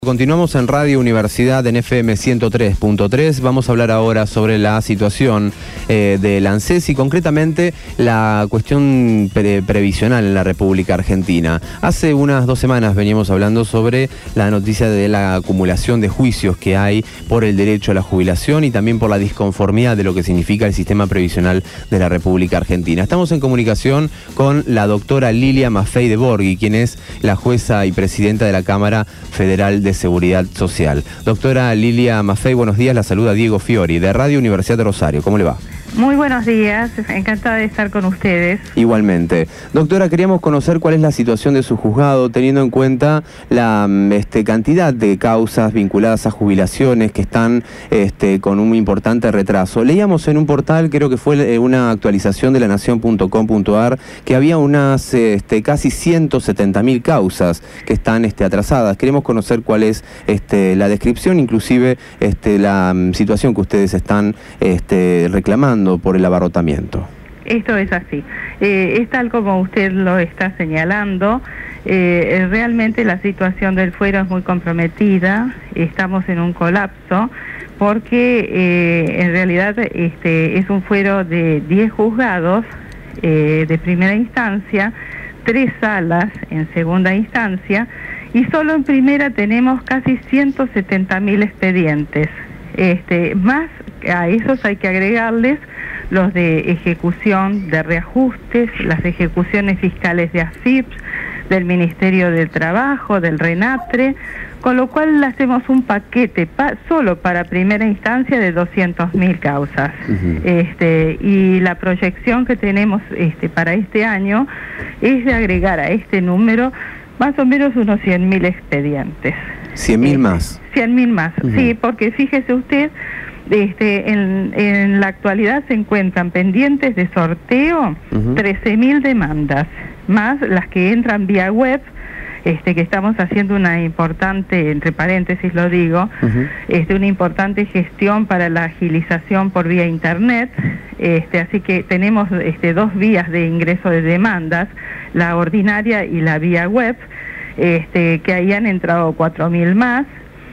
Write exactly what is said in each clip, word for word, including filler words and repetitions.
Continuamos en Radio Universidad en F M ciento tres punto tres. Vamos a hablar ahora sobre la situación eh, del ANSES y concretamente la cuestión pre previsional en la República Argentina. Hace unas dos semanas veníamos hablando sobre la noticia de la acumulación de juicios que hay por el derecho a la jubilación y también por la disconformidad de lo que significa el sistema previsional de la República Argentina. Estamos en comunicación con la doctora Lilia Maffei de Borghi, quien es la jueza y presidenta de la Cámara Federal de Seguridad Social. Doctora Lilia Maffei, buenos días, la saluda Diego Fiori de Radio Universidad de Rosario. ¿Cómo le va? Muy buenos días, encantada de estar con ustedes. Igualmente. Doctora, queríamos conocer cuál es la situación de su juzgado, teniendo en cuenta la este, cantidad de causas vinculadas a jubilaciones que están este, con un importante retraso. Leíamos en un portal, creo que fue una actualización de la nación punto com punto ar, que había unas este, casi ciento setenta mil causas que están este, atrasadas. Queremos conocer cuál es este, la descripción, inclusive este, la um, situación que ustedes están este, reclamando por el abarrotamiento. Esto es así. Eh, es tal como usted lo está señalando. Eh, realmente la situación del fuero es muy comprometida. Estamos en un colapso porque eh, en realidad este, es un fuero de diez juzgados eh, de primera instancia, tres salas en segunda instancia y solo en primera tenemos casi ciento setenta mil expedientes. Este, más a esos hay que agregarles los de ejecución de reajustes, las ejecuciones fiscales de A F I P, del Ministerio del Trabajo, del RENATRE, con lo cual hacemos un paquete pa solo para primera instancia de doscientas mil causas. Uh-huh. este, y la proyección que tenemos este, para este año es de agregar a este número más o menos unos cien mil expedientes. ¿cien mil más? cien mil más, uh-huh. Sí, porque fíjese usted, este, en, en la actualidad se encuentran pendientes de sorteo uh-huh. trece mil demandas, más las que entran vía web, este, que estamos haciendo una importante, entre paréntesis lo digo, uh-huh. este, una importante gestión para la agilización por vía internet, este, así que tenemos este, dos vías de ingreso de demandas, la ordinaria y la vía web, este, que ahí han entrado cuatro mil más,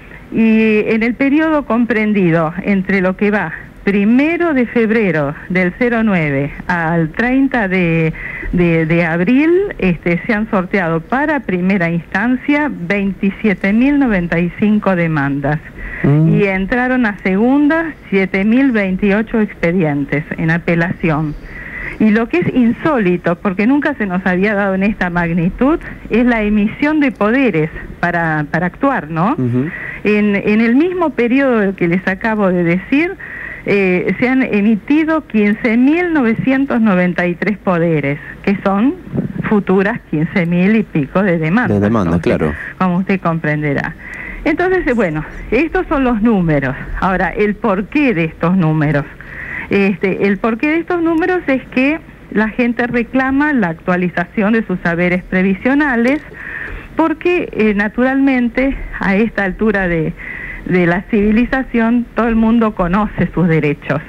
y en el periodo comprendido entre lo que va primero de febrero del cero nueve al treinta de, de, de abril, este, se han sorteado para primera instancia veintisiete mil noventa y cinco demandas mm. y entraron a segunda siete mil veintiocho expedientes en apelación. Y lo que es insólito, porque nunca se nos había dado en esta magnitud, es la emisión de poderes para, para actuar, ¿no? Uh-huh. en, en el mismo periodo que les acabo de decir, eh, se han emitido quince mil novecientos noventa y tres poderes, que son futuras quince mil y pico de demandas. De demanda, ¿no? Claro. Como usted comprenderá. Entonces, bueno, estos son los números. Ahora, el porqué de estos números. Este, el porqué de estos números es que la gente reclama la actualización de sus saberes previsionales porque eh, naturalmente a esta altura de, de la civilización todo el mundo conoce sus derechos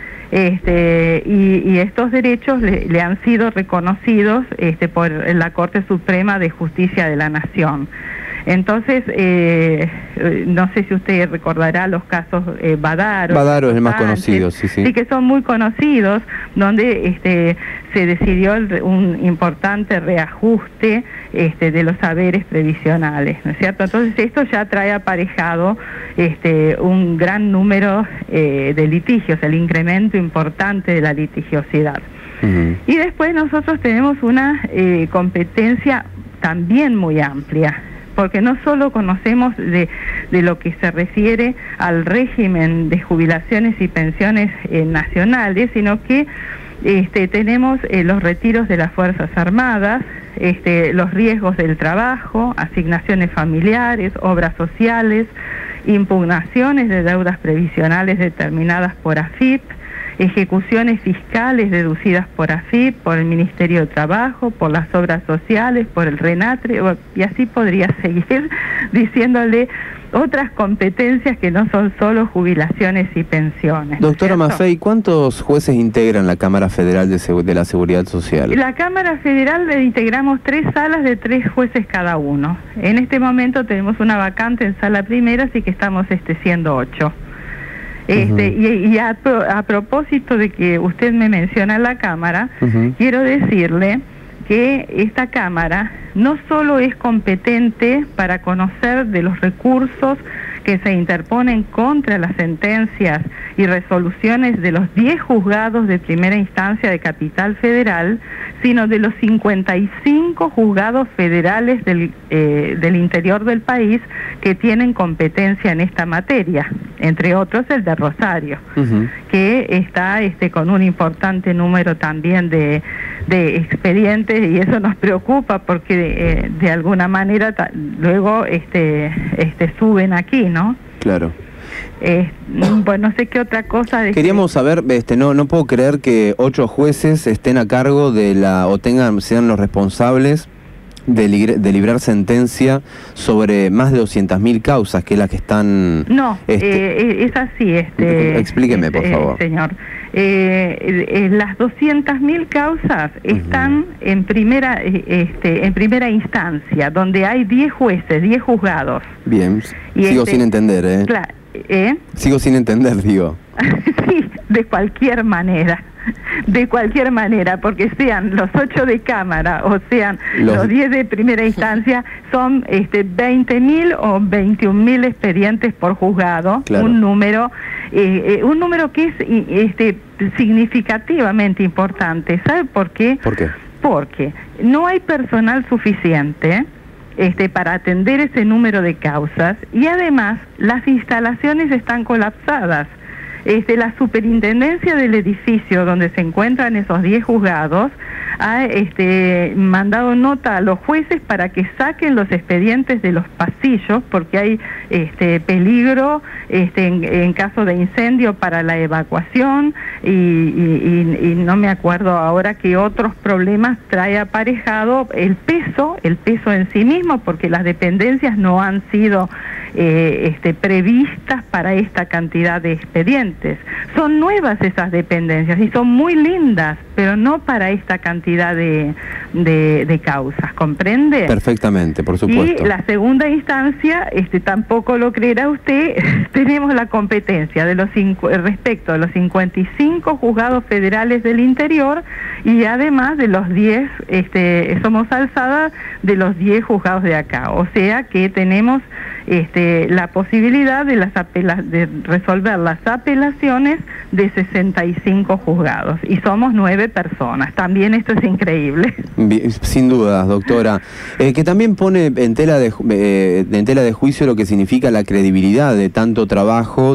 este, y, y estos derechos le, le han sido reconocidos este, por la Corte Suprema de Justicia de la Nación. Entonces, eh, no sé si usted recordará los casos eh, Badaro. Badaro es el más conocido, sí, sí. Sí, que son muy conocidos, donde este, se decidió el, un importante reajuste este, de los saberes previsionales, ¿no es cierto? Entonces, esto ya trae aparejado este, un gran número eh, de litigios, el incremento importante de la litigiosidad. Uh-huh. Y después nosotros tenemos una eh, competencia también muy amplia, porque no solo conocemos de, de lo que se refiere al régimen de jubilaciones y pensiones eh, nacionales, sino que este, tenemos eh, los retiros de las Fuerzas Armadas, este, los riesgos del trabajo, asignaciones familiares, obras sociales, impugnaciones de deudas previsionales determinadas por A F I P, ejecuciones fiscales deducidas por A F I P, por el Ministerio de Trabajo, por las obras sociales, por el RENATRE, y así podría seguir diciéndole otras competencias que no son solo jubilaciones y pensiones. Doctora ¿cierto? Maffei, ¿cuántos jueces integran la Cámara Federal de, Segu- de la Seguridad Social? La Cámara Federal le integramos tres salas de tres jueces cada uno. En este momento tenemos una vacante en sala primera, así que estamos este, siendo ocho. Este, uh-huh. Y, y a, a propósito de que usted me menciona la Cámara, uh-huh. quiero decirle que esta Cámara no solo es competente para conocer de los recursos que se interponen contra las sentencias y resoluciones de los diez juzgados de primera instancia de Capital Federal, sino de los cincuenta y cinco juzgados federales del, eh, del interior del país que tienen competencia en esta materia, entre otros el de Rosario, uh-huh. que está este, con un importante número también de, de expedientes, y eso nos preocupa porque eh, de alguna manera ta- luego este, este, suben aquí, ¿no? Claro. Eh, bueno, no sé qué otra cosa. De Queríamos que... saber, este, no, no puedo creer que ocho jueces estén a cargo de la, o tengan, sean los responsables de, li, de librar sentencia sobre más de doscientas mil causas, que es la que están... No, este... eh, es así. Este, Explíqueme, por eh, favor. Señor. Eh, eh, las doscientas mil causas están uh-huh. en primera eh, este, en primera instancia, donde hay diez jueces, diez juzgados. Bien, y sigo este, sin entender, ¿eh? Claro, ¿eh? Sigo sin entender, digo. Sí, de cualquier manera. De cualquier manera, porque sean los ocho de Cámara o sean los, los diez de primera instancia, son este, veinte mil o veintiún mil expedientes por juzgado, claro. un número eh, eh, un número que es este, significativamente importante. ¿Sabe por qué? ¿Por qué? Porque no hay personal suficiente este, para atender ese número de causas, y además las instalaciones están colapsadas. Este, la superintendencia del edificio donde se encuentran esos diez juzgados ha este, mandado nota a los jueces para que saquen los expedientes de los pasillos, porque hay este, peligro este, en, en caso de incendio para la evacuación, y, y, y, y no me acuerdo ahora qué otros problemas trae aparejado el peso, el peso en sí mismo, porque las dependencias no han sido eh, este, previstas para esta cantidad de expedientes. Son nuevas esas dependencias y son muy lindas, pero no para esta cantidad de, de, de causas, ¿comprende? Perfectamente, por supuesto. Y la segunda instancia, este, tampoco lo creerá usted, tenemos la competencia de los cinco, respecto de los cincuenta y cinco juzgados federales del interior, y además de los diez, este, somos alzada de los diez juzgados de acá, o sea que tenemos este, la posibilidad de, las apela de resolver las apelaciones de sesenta y cinco juzgados, y somos nueve personas. También esto es increíble. Bien, sin dudas, doctora. Eh, que también pone en tela de, eh, en tela de juicio lo que significa la credibilidad de tanto trabajo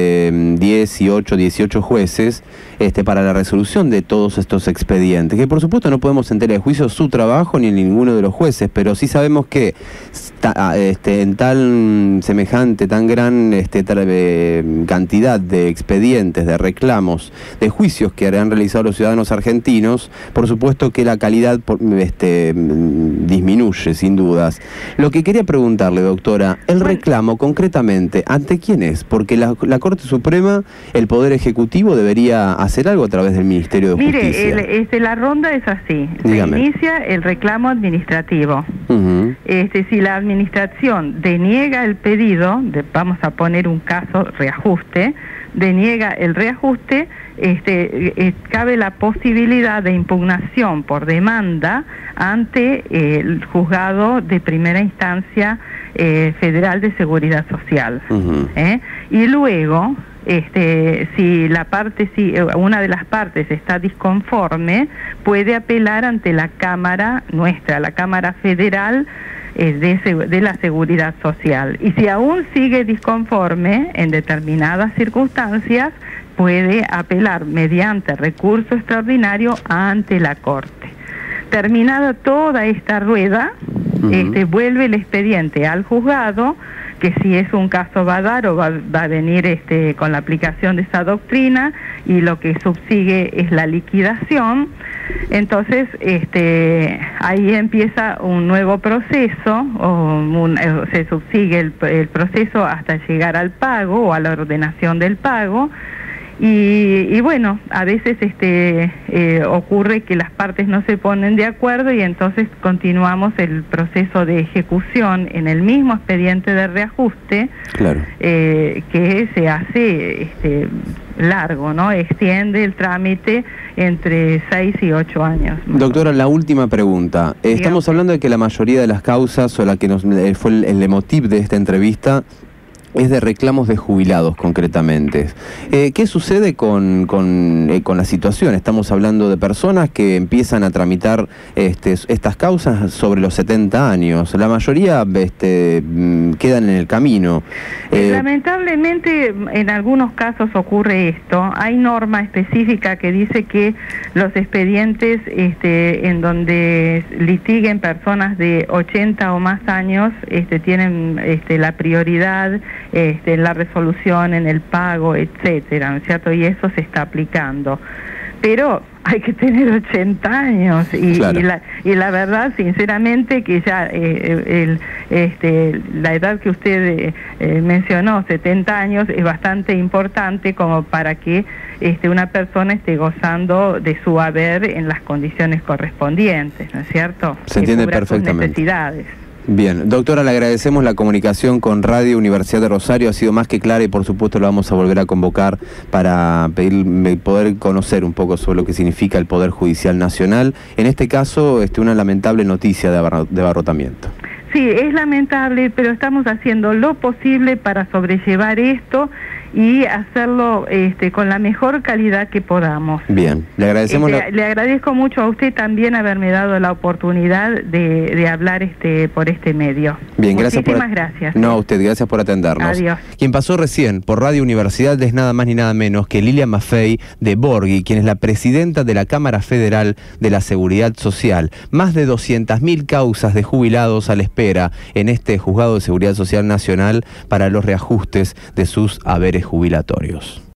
de diez y ocho, dieciocho jueces este, para la resolución de todos estos expedientes. Que por supuesto no podemos en tela de juicio su trabajo ni ninguno de los jueces, pero sí sabemos que ta, este, en tal semejante, tan gran este, tal, eh, cantidad de expedientes, de reclamos, de juicios que han realizado los ciudadanos argentinos, por supuesto que la calidad este, disminuye, sin dudas. Lo que quería preguntarle, doctora, el reclamo concretamente, ¿ante quién es? Porque la, la Corte Suprema, el Poder Ejecutivo, debería hacer algo a través del Ministerio de Mire, Justicia. Mire, este, la ronda es así. Dígame. Se inicia el reclamo administrativo. Uh-huh. este, si la administración deniega el pedido, de, vamos a poner un caso, reajuste, deniega el reajuste, este, eh, cabe la posibilidad de impugnación por demanda ante eh, el juzgado de primera instancia eh, federal de seguridad social. Uh-huh. ¿eh? Y luego, este, si la parte, si una de las partes está disconforme, puede apelar ante la Cámara nuestra, la Cámara Federal eh, de, de la Seguridad Social. Y si aún sigue disconforme en determinadas circunstancias, puede apelar mediante recurso extraordinario ante la Corte. Terminada toda esta rueda, uh-huh. este, vuelve el expediente al juzgado, que si es un caso va a dar o va, va a venir este, con la aplicación de esa doctrina, y lo que subsigue es la liquidación. Entonces este, ahí empieza un nuevo proceso, o un, se subsigue el, el proceso hasta llegar al pago o a la ordenación del pago. Y, y bueno, a veces este eh, ocurre que las partes no se ponen de acuerdo, y entonces continuamos el proceso de ejecución en el mismo expediente de reajuste. Claro. eh, que se hace este, largo, ¿no? Extiende el trámite entre seis y ocho años. Doctora, la última pregunta. Eh, estamos hablando de que la mayoría de las causas, o la que nos eh, fue el, el leitmotiv de esta entrevista, es de reclamos de jubilados concretamente. Eh, ¿Qué sucede con, con, eh, con la situación? Estamos hablando de personas que empiezan a tramitar este, estas causas sobre los setenta años. La mayoría este, quedan en el camino. Eh, Lamentablemente en algunos casos ocurre esto. Hay norma específica que dice que los expedientes este, en donde litiguen personas de ochenta o más años este, tienen este, la prioridad Este, en la resolución, en el pago, etcétera, ¿no es cierto? Y eso se está aplicando. Pero hay que tener ochenta años y, claro. y, la, y la verdad, sinceramente, que ya eh, el, este, la edad que usted eh, mencionó, setenta años, es bastante importante como para que este, una persona esté gozando de su haber en las condiciones correspondientes, ¿no es cierto? Se entiende perfectamente. Sus necesidades. Bien, doctora, le agradecemos la comunicación con Radio Universidad de Rosario, ha sido más que clara y por supuesto lo vamos a volver a convocar para pedir, poder conocer un poco sobre lo que significa el Poder Judicial Nacional. En este caso, este, una lamentable noticia de, abar de abarrotamiento. Sí, es lamentable, pero estamos haciendo lo posible para sobrellevar esto y hacerlo este, con la mejor calidad que podamos. Bien, le agradecemos. Este, la... Le agradezco mucho a usted también haberme dado la oportunidad de, de hablar este, por este medio. Bien, gracias. Muchísimas por... gracias. No, a usted, gracias por atendernos. Adiós. Quien pasó recién por Radio Universidad es nada más ni nada menos que Lilian Maffei de Borghi, quien es la presidenta de la Cámara Federal de la Seguridad Social. Más de doscientas mil causas de jubilados a la espera en este Juzgado de Seguridad Social Nacional para los reajustes de sus haberes jubilatorios.